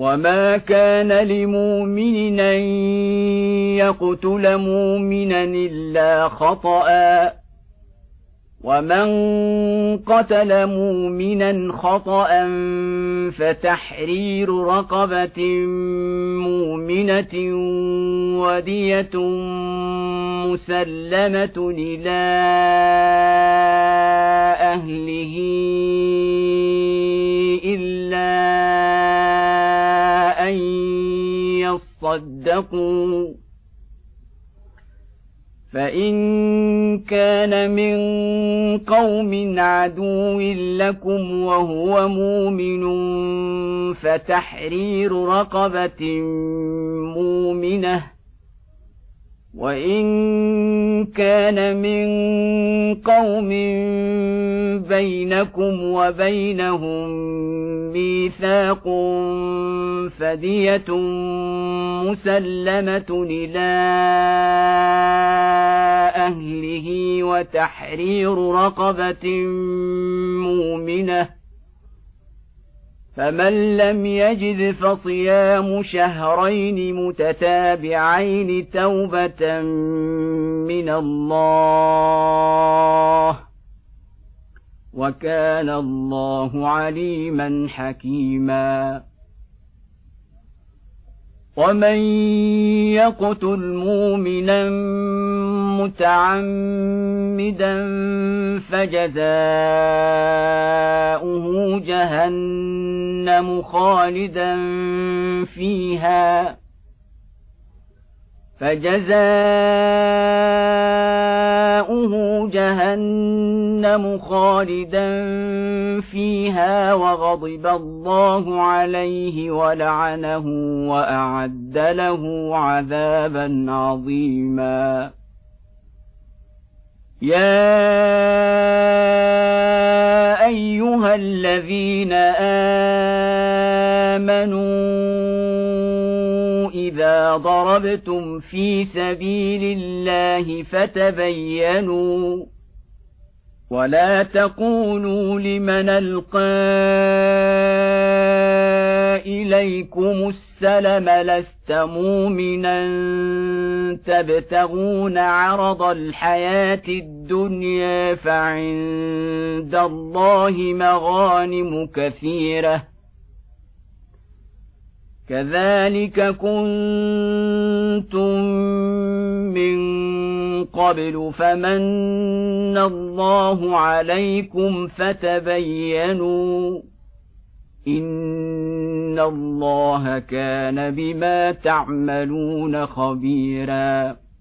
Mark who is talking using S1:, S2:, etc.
S1: وما كان لمؤمن أن يقتل مؤمنا إلا خطأ ومن قتل مؤمنا خطأ فتحرير رقبة مؤمنة ودية مسلمة إلى أهله إلا أن يصدقوا فإن كان من قوم عدو لكم وهو مؤمن فتحرير رقبة مؤمنة وإن كان من قوم بينكم وبينهم ميثاق فدية مسلمة إلى أهله وتحرير رقبة مؤمنة فمن لم يجد فصيام شهرين متتابعين توبة من الله وكان الله عليما حكيما ومن يقتل مؤمنا متعمدا فجزاؤه جهنم خالدا فيها وغضب الله عليه ولعنه وأعد له عذابا عظيما يا أيها الذين آمنوا إذا ضربتم في سبيل الله فتبينوا ولا تقولوا لمن ألقى إليكم السلم لست مؤمنا تبتغون عرض الحياة الدنيا فعند الله مغانم كثيرة كذلك كنتم من قبل فمن الله عليكم فتبينوا إن الله كان بما تعملون خبيرا